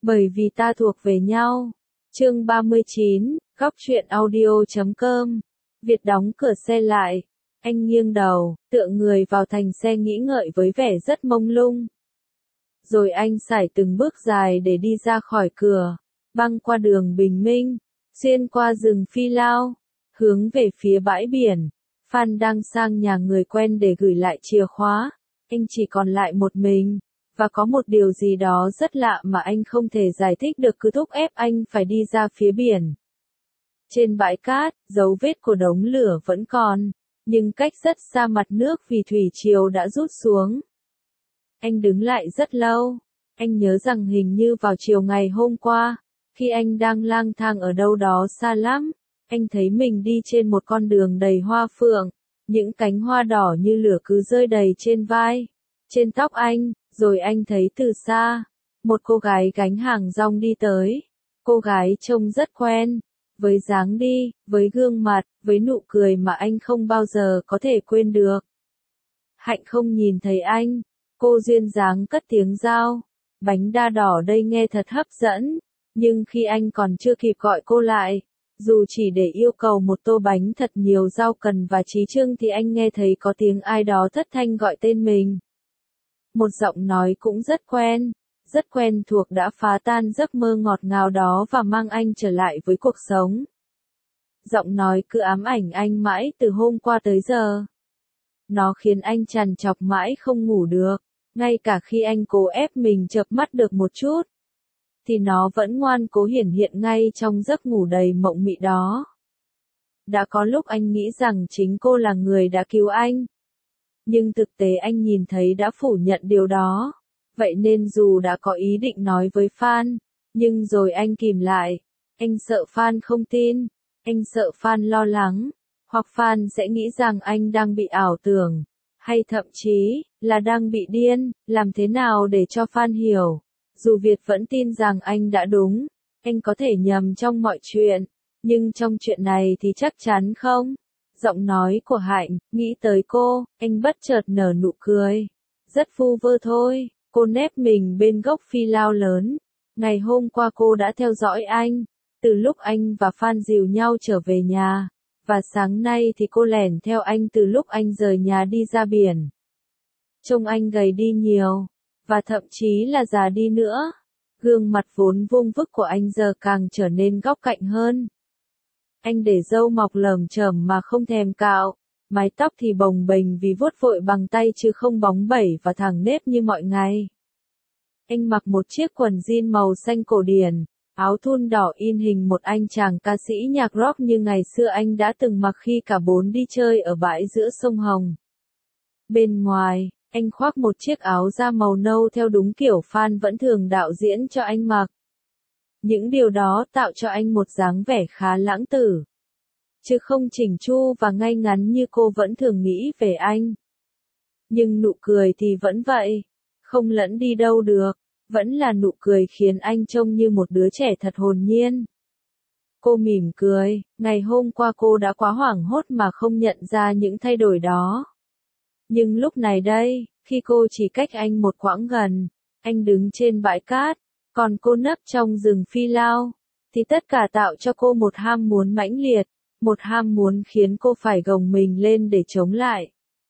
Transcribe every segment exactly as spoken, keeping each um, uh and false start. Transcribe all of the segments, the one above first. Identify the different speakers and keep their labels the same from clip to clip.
Speaker 1: Bởi vì ta thuộc về nhau. Chương ba mươi chín, góc truyện audio chấm com. Việt đóng cửa xe lại. Anh nghiêng đầu, tựa người vào thành xe nghĩ ngợi với vẻ rất mông lung. Rồi anh sải từng bước dài để đi ra khỏi cửa, băng qua đường bình minh, xuyên qua rừng phi lao, hướng về phía bãi biển. Phan đang sang nhà người quen để gửi lại chìa khóa. Anh chỉ còn lại một mình. Và có một điều gì đó rất lạ mà anh không thể giải thích được cứ thúc ép anh phải đi ra phía biển. Trên bãi cát, dấu vết của đống lửa vẫn còn, nhưng cách rất xa mặt nước vì thủy triều đã rút xuống. Anh đứng lại rất lâu. Anh nhớ rằng hình như vào chiều ngày hôm qua, khi anh đang lang thang ở đâu đó xa lắm, anh thấy mình đi trên một con đường đầy hoa phượng, những cánh hoa đỏ như lửa cứ rơi đầy trên vai, trên tóc anh. Rồi anh thấy từ xa, một cô gái gánh hàng rong đi tới. Cô gái trông rất quen, với dáng đi, với gương mặt, với nụ cười mà anh không bao giờ có thể quên được. Hạnh không nhìn thấy anh, cô duyên dáng cất tiếng rao, bánh đa đỏ đây nghe thật hấp dẫn, nhưng khi anh còn chưa kịp gọi cô lại, dù chỉ để yêu cầu một tô bánh thật nhiều rau cần và trí trưng thì anh nghe thấy có tiếng ai đó thất thanh gọi tên mình. Một giọng nói cũng rất quen, rất quen thuộc đã phá tan giấc mơ ngọt ngào đó và mang anh trở lại với cuộc sống. Giọng nói cứ ám ảnh anh mãi từ hôm qua tới giờ. Nó khiến anh trằn trọc mãi không ngủ được, ngay cả khi anh cố ép mình chợp mắt được một chút, thì nó vẫn ngoan cố hiển hiện ngay trong giấc ngủ đầy mộng mị đó. Đã có lúc anh nghĩ rằng chính cô là người đã cứu anh. Nhưng thực tế anh nhìn thấy đã phủ nhận điều đó. Vậy nên dù đã có ý định nói với Phan, nhưng rồi anh kìm lại. Anh sợ Phan không tin, anh sợ Phan lo lắng, hoặc Phan sẽ nghĩ rằng anh đang bị ảo tưởng, hay thậm chí là đang bị điên. Làm thế nào để cho Phan hiểu? Dù Việt vẫn tin rằng anh đã đúng, anh có thể nhầm trong mọi chuyện, nhưng trong chuyện này thì chắc chắn không. Giọng nói của Hạnh, nghĩ tới cô, anh bất chợt nở nụ cười. Rất vu vơ thôi, cô nép mình bên gốc phi lao lớn. Ngày hôm qua cô đã theo dõi anh, từ lúc anh và Phan dìu nhau trở về nhà, và sáng nay thì cô lẻn theo anh từ lúc anh rời nhà đi ra biển. Trông anh gầy đi nhiều, và thậm chí là già đi nữa. Gương mặt vốn vuông vức của anh giờ càng trở nên góc cạnh hơn. Anh để râu mọc lởm chởm mà không thèm cạo, mái tóc thì bồng bềnh vì vuốt vội bằng tay chứ không bóng bẩy và thẳng nếp như mọi ngày. Anh mặc một chiếc quần jean màu xanh cổ điển, áo thun đỏ in hình một anh chàng ca sĩ nhạc rock như ngày xưa anh đã từng mặc khi cả bốn đi chơi ở bãi giữa sông Hồng. Bên ngoài, anh khoác một chiếc áo da màu nâu theo đúng kiểu Phan vẫn thường đạo diễn cho anh mặc. Những điều đó tạo cho anh một dáng vẻ khá lãng tử, chứ không chỉnh chu và ngay ngắn như cô vẫn thường nghĩ về anh. Nhưng nụ cười thì vẫn vậy, không lẫn đi đâu được, vẫn là nụ cười khiến anh trông như một đứa trẻ thật hồn nhiên. Cô mỉm cười, ngày hôm qua cô đã quá hoảng hốt mà không nhận ra những thay đổi đó. Nhưng lúc này đây, khi cô chỉ cách anh một quãng gần, anh đứng trên bãi cát, còn cô nấp trong rừng phi lao, thì tất cả tạo cho cô một ham muốn mãnh liệt, một ham muốn khiến cô phải gồng mình lên để chống lại.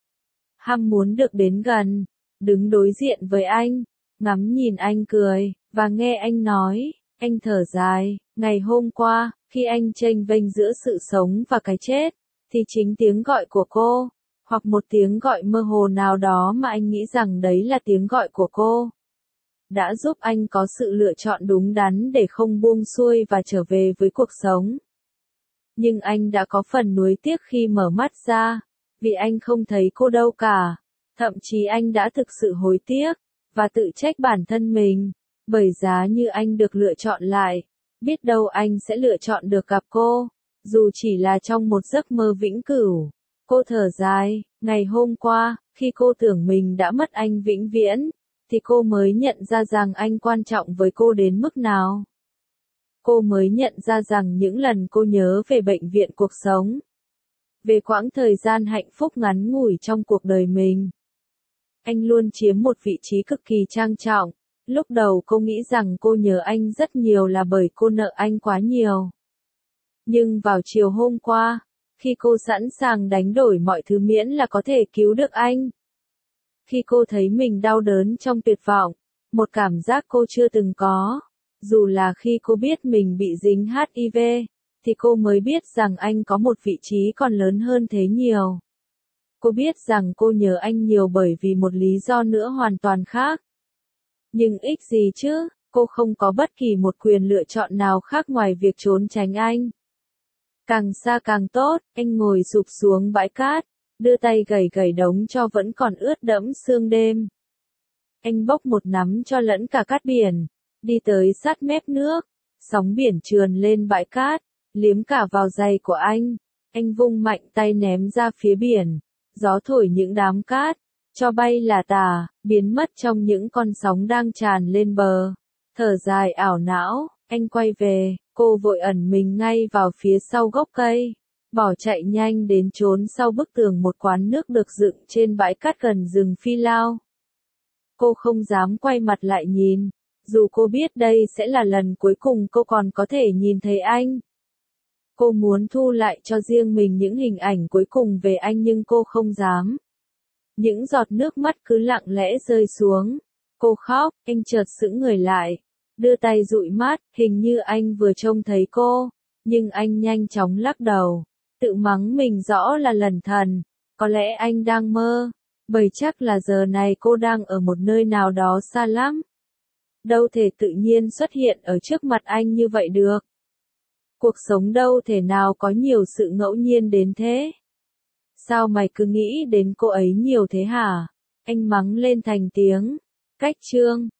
Speaker 1: Ham muốn được đến gần, đứng đối diện với anh, ngắm nhìn anh cười, và nghe anh nói. Anh thở dài, ngày hôm qua, khi anh chênh vênh giữa sự sống và cái chết, thì chính tiếng gọi của cô, hoặc một tiếng gọi mơ hồ nào đó mà anh nghĩ rằng đấy là tiếng gọi của cô, đã giúp anh có sự lựa chọn đúng đắn để không buông xuôi và trở về với cuộc sống. Nhưng anh đã có phần nuối tiếc khi mở mắt ra, vì anh không thấy cô đâu cả. Thậm chí anh đã thực sự hối tiếc, và tự trách bản thân mình, bởi giá như anh được lựa chọn lại, biết đâu anh sẽ lựa chọn được gặp cô, dù chỉ là trong một giấc mơ vĩnh cửu. Cô thở dài, ngày hôm qua, khi cô tưởng mình đã mất anh vĩnh viễn, thì cô mới nhận ra rằng anh quan trọng với cô đến mức nào. Cô mới nhận ra rằng những lần cô nhớ về bệnh viện cuộc sống, về quãng thời gian hạnh phúc ngắn ngủi trong cuộc đời mình, anh luôn chiếm một vị trí cực kỳ trang trọng, Lúc đầu cô nghĩ rằng cô nhớ anh rất nhiều là bởi cô nợ anh quá nhiều. Nhưng vào chiều hôm qua, khi cô sẵn sàng đánh đổi mọi thứ miễn là có thể cứu được anh. Khi cô thấy mình đau đớn trong tuyệt vọng, một cảm giác cô chưa từng có, dù là khi cô biết mình bị dính H I V, thì cô mới biết rằng anh có một vị trí còn lớn hơn thế nhiều. Cô biết rằng cô nhớ anh nhiều bởi vì một lý do nữa hoàn toàn khác. Nhưng ích gì chứ, cô không có bất kỳ một quyền lựa chọn nào khác ngoài việc trốn tránh anh. Càng xa càng tốt, anh ngồi sụp xuống bãi cát, đưa tay gẩy gẩy đống tro vẫn còn ướt đẫm sương đêm. Anh bốc một nắm cho lẫn cả cát biển, đi tới sát mép nước, sóng biển trườn lên bãi cát, liếm cả vào giày của anh. Anh vung mạnh tay ném ra phía biển, gió thổi những đám cát, cho bay là tả, biến mất trong những con sóng đang tràn lên bờ. Thở dài ảo não, anh quay về, cô vội ẩn mình ngay vào phía sau gốc cây, bỏ chạy nhanh đến trốn sau bức tường một quán nước được dựng trên bãi cát gần rừng Phi Lao. Cô không dám quay mặt lại nhìn, dù cô biết đây sẽ là lần cuối cùng cô còn có thể nhìn thấy anh. Cô muốn thu lại cho riêng mình những hình ảnh cuối cùng về anh nhưng cô không dám. Những giọt nước mắt cứ lặng lẽ rơi xuống. Cô khóc, anh chợt sững người lại, đưa tay dụi mắt, hình như anh vừa trông thấy cô, nhưng anh nhanh chóng lắc đầu, tự mắng mình rõ là lẩn thần, có lẽ anh đang mơ, bởi chắc là giờ này cô đang ở một nơi nào đó xa lắm. Đâu thể tự nhiên xuất hiện ở trước mặt anh như vậy được. Cuộc sống đâu thể nào có nhiều sự ngẫu nhiên đến thế. Sao mày cứ nghĩ đến cô ấy nhiều thế hả? Anh mắng lên thành tiếng. Cách chương